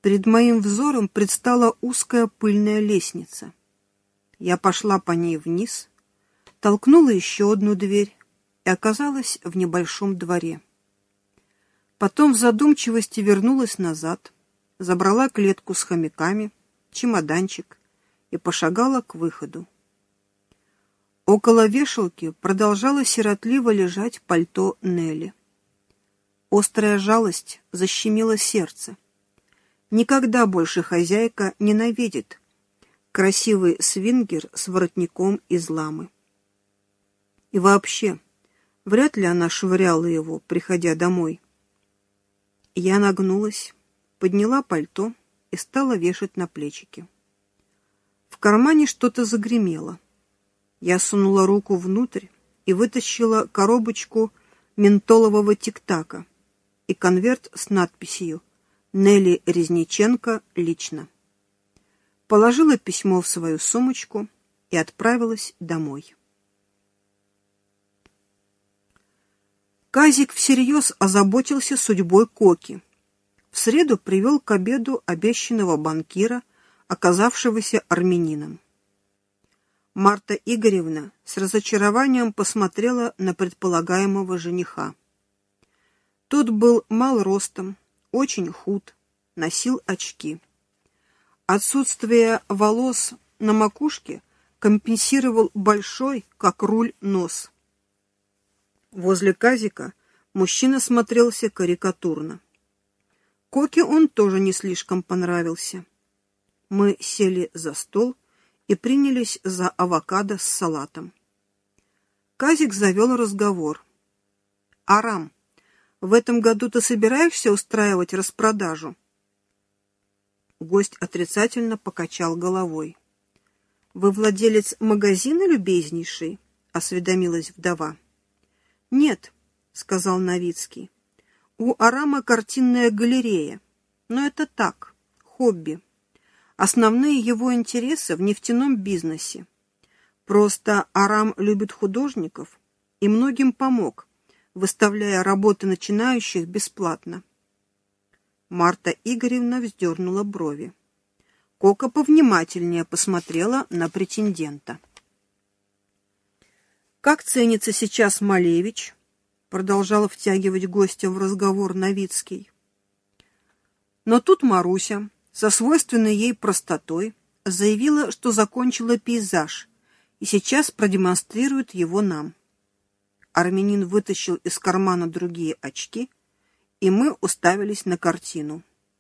Перед моим взором предстала узкая пыльная лестница. Я пошла по ней вниз, толкнула еще одну дверь и оказалась в небольшом дворе. Потом в задумчивости вернулась назад, забрала клетку с хомяками, чемоданчик и пошагала к выходу. Около вешалки продолжало сиротливо лежать пальто Нелли. Острая жалость защемила сердце. Никогда больше хозяйка не навидит красивый свингер с воротником из ламы. И вообще, вряд ли она швыряла его, приходя домой. Я нагнулась, подняла пальто и стала вешать на плечики. В кармане что-то загремело. Я сунула руку внутрь и вытащила коробочку ментолового тик-така и конверт с надписью «Нелли Резниченко лично». Положила письмо в свою сумочку и отправилась домой. Казик всерьез озаботился судьбой Коки. В среду привел к обеду обещанного банкира, оказавшегося армянином. Марта Игоревна с разочарованием посмотрела на предполагаемого жениха. Тот был мал ростом, очень худ, носил очки. Отсутствие волос на макушке компенсировал большой, как руль, нос. Возле Казика мужчина смотрелся карикатурно. Коке он тоже не слишком понравился. Мы сели за стол и принялись за авокадо с салатом. Казик завел разговор. «Арам, в этом году ты собираешься устраивать распродажу?» Гость отрицательно покачал головой. «Вы владелец магазина, любезнейший?» — осведомилась вдова. «Нет», — сказал Новицкий. «У Арама картинная галерея, но это так, хобби. Основные его интересы в нефтяном бизнесе. Просто Арам любит художников и многим помог, выставляя работы начинающих бесплатно». Марта Игоревна вздернула брови. Кока повнимательнее посмотрела на претендента. «Как ценится сейчас Малевич?» — продолжал втягивать гостя в разговор Новицкий. Но тут Маруся, со свойственной ей простотой, заявила, что закончила пейзаж и сейчас продемонстрирует его нам. Армянин вытащил из кармана другие очки, и мы уставились на картину.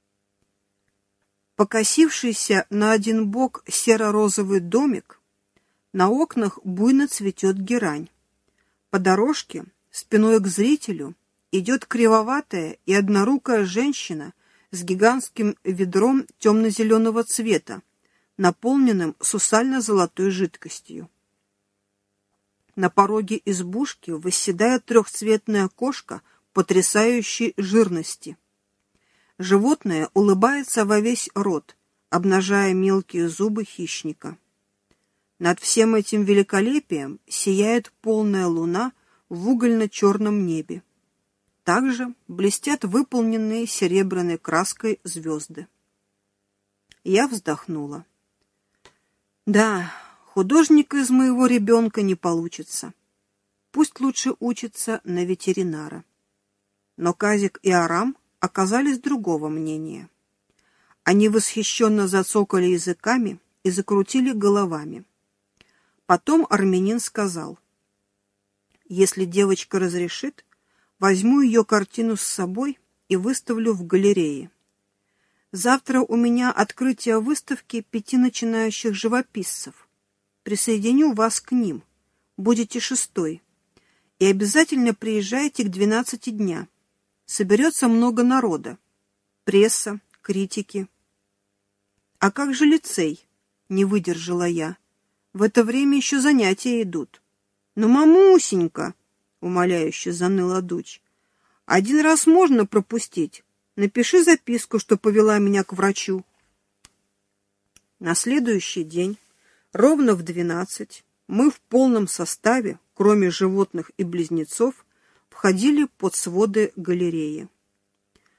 Покосившийся на один бок серо-розовый домик, на окнах буйно цветет герань. По дорожке, спиной к зрителю, идет кривоватая и однорукая женщина с гигантским ведром темно-зеленого цвета, наполненным сусально-золотой жидкостью. На пороге избушки восседает трехцветная кошка потрясающей жирности. Животное улыбается во весь рот, обнажая мелкие зубы хищника. Над всем этим великолепием сияет полная луна в угольно-черном небе. Также блестят выполненные серебряной краской звезды. Я вздохнула. Да, художника из моего ребенка не получится. Пусть лучше учится на ветеринара. Но Казик и Арам оказались другого мнения. Они восхищенно зацокали языками и закрутили головами. Потом армянин сказал: «Если девочка разрешит, возьму ее картину с собой и выставлю в галерее. Завтра у меня открытие выставки 5 начинающих живописцев. Присоединю вас к ним. Будете 6-й. И обязательно приезжайте к 12 дня. Соберется много народа. Пресса, критики». «А как же лицей?» — не выдержала я. «В это время еще занятия идут». «Ну, мамусенька!» — умоляюще заныла дочь. «Один раз можно пропустить. Напиши записку, что повела меня к врачу». На следующий день, ровно в 12, мы в полном составе, кроме животных и близнецов, входили под своды галереи.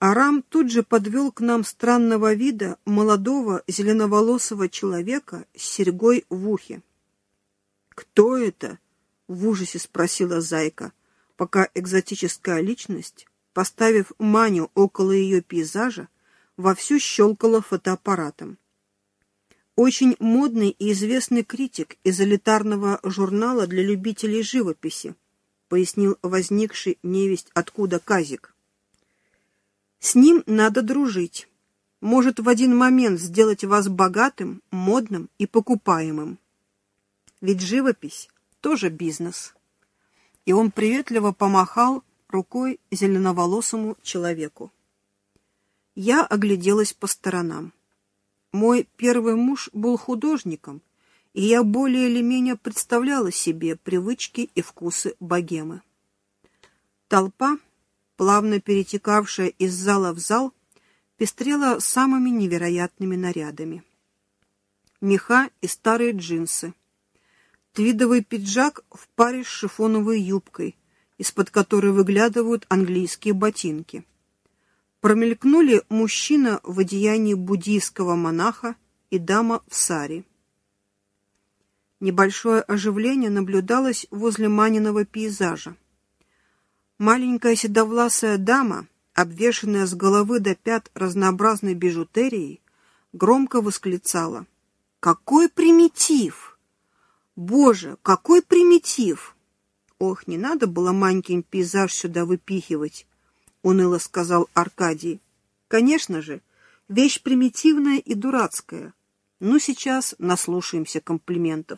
Арам тут же подвел к нам странного вида молодого зеленоволосого человека с серьгой в ухе. «Кто это?» — в ужасе спросила Зайка, пока экзотическая личность, поставив Маню около ее пейзажа, вовсю щелкала фотоаппаратом. «Очень модный и известный критик из элитарного журнала для любителей живописи», пояснил возникший невесть откуда Казик. «С ним надо дружить. Может в один момент сделать вас богатым, модным и покупаемым. Ведь живопись тоже бизнес». И он приветливо помахал рукой зеленоволосому человеку. Я огляделась по сторонам. Мой первый муж был художником, и я более или менее представляла себе привычки и вкусы богемы. Толпа, плавно перетекавшая из зала в зал, пестрела самыми невероятными нарядами. Меха и старые джинсы, твидовый пиджак в паре с шифоновой юбкой, из-под которой выглядывают английские ботинки. Промелькнули мужчина в одеянии буддийского монаха и дама в сари. Небольшое оживление наблюдалось возле Маниного пейзажа. Маленькая седовласая дама, обвешанная с головы до пят разнообразной бижутерией, громко восклицала: «Какой примитив! Боже, какой примитив! Ох, не надо было Манькин пейзаж сюда выпихивать!» — уныло сказал Аркадий. «Конечно же, вещь примитивная и дурацкая. Ну, сейчас наслушаемся комплиментов».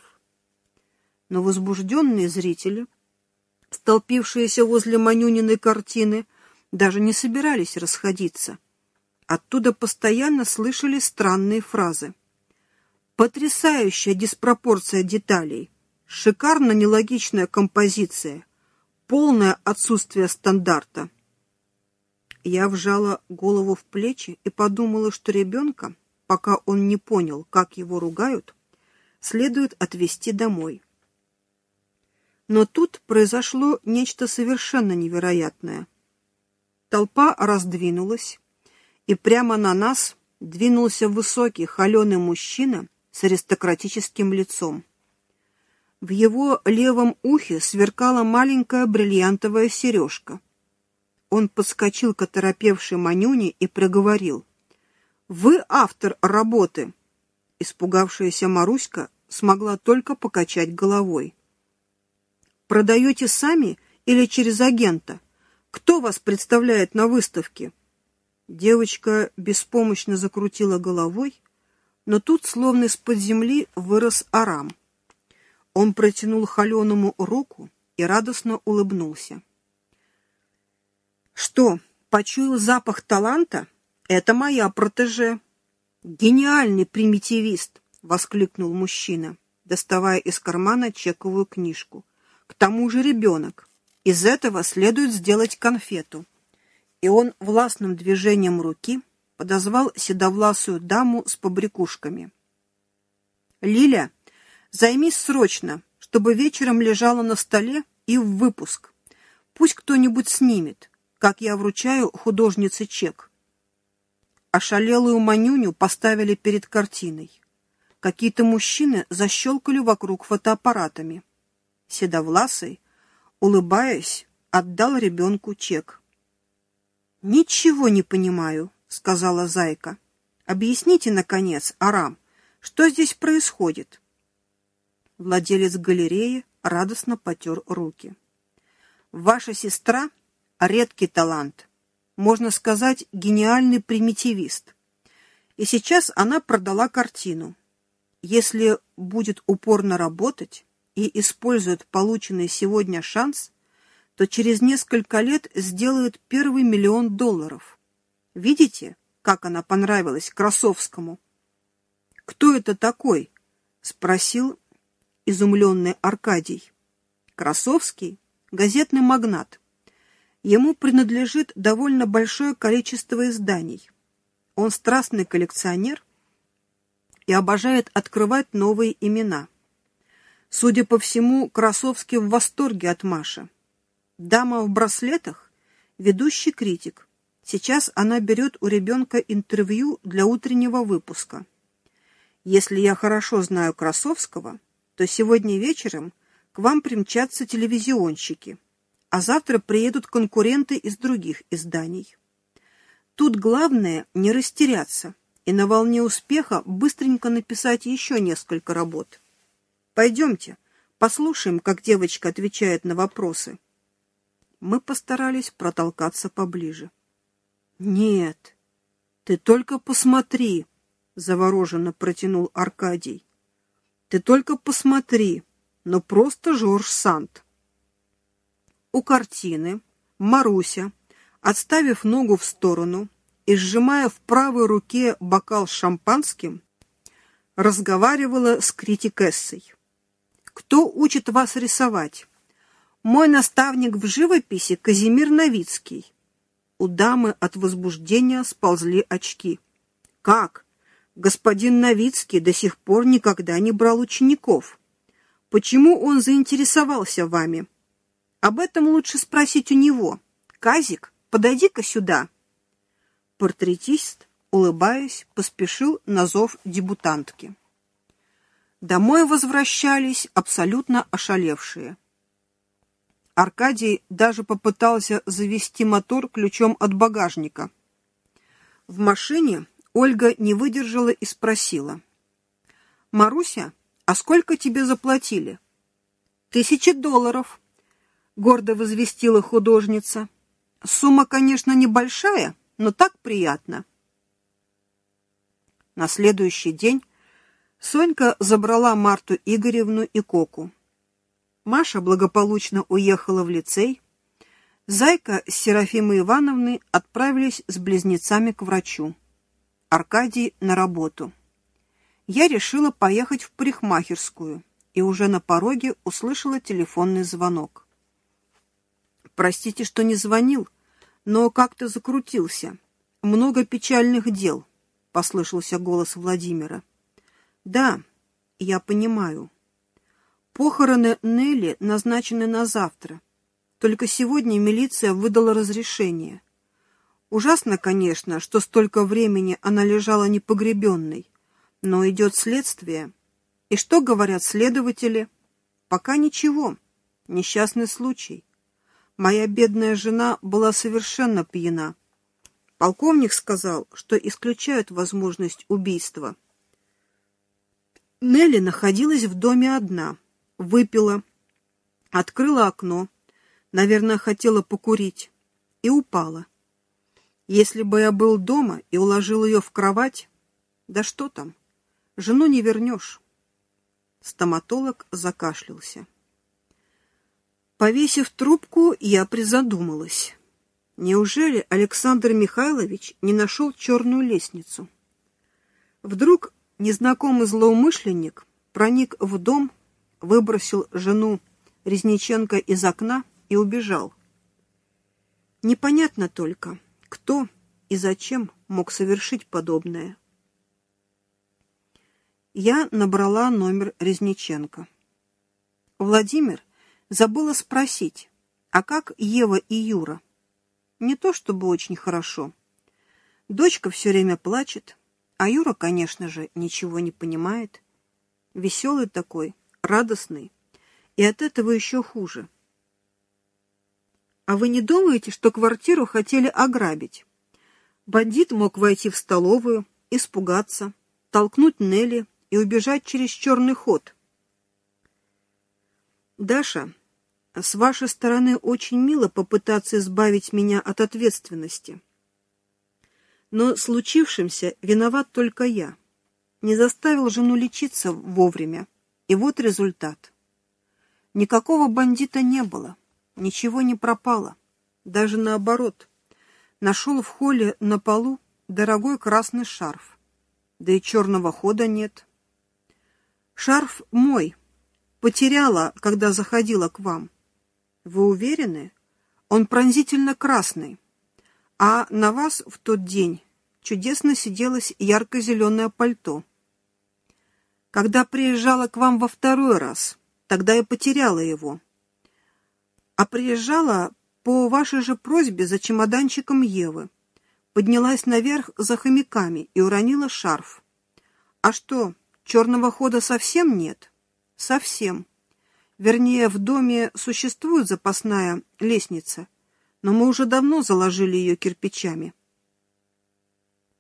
Но возбужденные зрители, столпившиеся возле Манюниной картины, даже не собирались расходиться. Оттуда постоянно слышали странные фразы. «Потрясающая диспропорция деталей! Шикарно нелогичная композиция! Полное отсутствие стандарта!» Я вжала голову в плечи и подумала, что ребенка, пока он не понял, как его ругают, следует отвезти домой. Но тут произошло нечто совершенно невероятное. Толпа раздвинулась, и прямо на нас двинулся высокий, холеный мужчина с аристократическим лицом. В его левом ухе сверкала маленькая бриллиантовая сережка. Он подскочил к оторопевшей Манюне и проговорил: «Вы автор работы!» Испугавшаяся Маруська смогла только покачать головой. «Продаете сами или через агента? Кто вас представляет на выставке?» Девочка беспомощно закрутила головой, но тут, словно из-под земли, вырос Арам. Он протянул холеному руку и радостно улыбнулся. «Что, почуял запах таланта? Это моя протеже». «Гениальный примитивист!» — воскликнул мужчина, доставая из кармана чековую книжку. «К тому же ребенок. Из этого следует сделать конфету». И он властным движением руки подозвал седовласую даму с побрякушками. «Лиля, займись срочно, чтобы вечером лежала на столе и в выпуск. Пусть кто-нибудь снимет, как я вручаю художнице чек». Ошалелую Манюню поставили перед картиной. Какие-то мужчины защелкали вокруг фотоаппаратами. Седовласый, улыбаясь, отдал ребенку чек. «Ничего не понимаю», — сказала Зайка. «Объясните, наконец, Арам, что здесь происходит?» Владелец галереи радостно потер руки. «Ваша сестра — редкий талант, можно сказать, гениальный примитивист. И сейчас она продала картину. Если будет упорно работать и использует полученный сегодня шанс, то через несколько лет сделает первый $1 миллион. Видите, как она понравилась Красовскому?» «Кто это такой?» — спросил изумленный Аркадий. «Красовский — газетный магнат. Ему принадлежит довольно большое количество изданий. Он страстный коллекционер и обожает открывать новые имена. Судя по всему, Красовский в восторге от Маши. Дама в браслетах — ведущий критик, Сейчас она берет у ребенка интервью для утреннего выпуска. Если я хорошо знаю Красовского, то сегодня вечером к вам примчатся телевизионщики, а завтра приедут конкуренты из других изданий. Тут главное не растеряться и на волне успеха быстренько написать еще несколько работ. Пойдемте, послушаем, как девочка отвечает на вопросы. Мы постарались протолкаться поближе. «Нет, ты только посмотри», — завороженно протянул Аркадий. «Ты только посмотри, ну просто Жорж Санд». У картины Маруся, отставив ногу в сторону и сжимая в правой руке бокал с шампанским, разговаривала с критикессой. «Кто учит вас рисовать?» «Мой наставник в живописи Казимир Новицкий». У дамы от возбуждения сползли очки. «Как? Господин Новицкий до сих пор никогда не брал учеников. Почему он заинтересовался вами? Об этом лучше спросить у него. Казик, подойди-ка сюда». Портретист, улыбаясь, поспешил на зов дебютантки. Домой возвращались абсолютно ошалевшие. Аркадий даже попытался завести мотор ключом от багажника. В машине Ольга не выдержала и спросила: «Маруся, а сколько тебе заплатили?» $1000, гордо возвестила художница. «Сумма, конечно, небольшая, но так приятно». На следующий день Сонька забрала Марту Игоревну и Коку. Маша благополучно уехала в лицей. Зайка с Серафимой Ивановной отправились с близнецами к врачу. Аркадий на работу. Я решила поехать в парикмахерскую и уже на пороге услышала телефонный звонок. «Простите, что не звонил, но как-то закрутился. Много печальных дел», — послышался голос Владимира. «Да, я понимаю. Похороны Нелли назначены на завтра. Только сегодня милиция выдала разрешение. Ужасно, конечно, что столько времени она лежала непогребенной, но идет следствие. И что говорят следователи? Пока ничего. Несчастный случай. Моя бедная жена была совершенно пьяна. Полковник сказал, что исключают возможность убийства. Нелли находилась в доме одна. Выпила, открыла окно, наверное, хотела покурить, и упала. Если бы я был дома и уложил ее в кровать, да что там, жену не вернешь. Стоматолог закашлялся. Повесив трубку, я призадумалась. Неужели Александр Михайлович не нашел черную лестницу? Вдруг незнакомый злоумышленник проник в дом, выбросил жену Резниченко из окна и убежал. Непонятно только, кто и зачем мог совершить подобное. Я набрала номер Резниченко. Владимир забыла спросить, а как Ева и Юра? Не то чтобы очень хорошо. Дочка все время плачет, а Юра, конечно же, ничего не понимает. Веселый такой, радостный, и от этого еще хуже. А вы не думаете, что квартиру хотели ограбить? Бандит мог войти в столовую, испугаться, толкнуть Нелли и убежать через черный ход. Даша, с вашей стороны очень мило попытаться избавить меня от ответственности. Но случившимся виноват только я. Не заставил жену лечиться вовремя. И вот результат. Никакого бандита не было, ничего не пропало. Даже наоборот. Нашел в холле на полу дорогой красный шарф. Да и черного хода нет. Шарф мой. Потеряла, когда заходила к вам. Вы уверены? Он пронзительно красный. А на вас в тот день чудесно сиделось ярко-зеленое пальто. Когда приезжала к вам во второй раз, тогда я потеряла его. А приезжала по вашей же просьбе за чемоданчиком Евы. поднялась наверх за хомяками и уронила шарф. А что, черного хода совсем нет? Совсем. Вернее, в доме существует запасная лестница, но мы уже давно заложили ее кирпичами.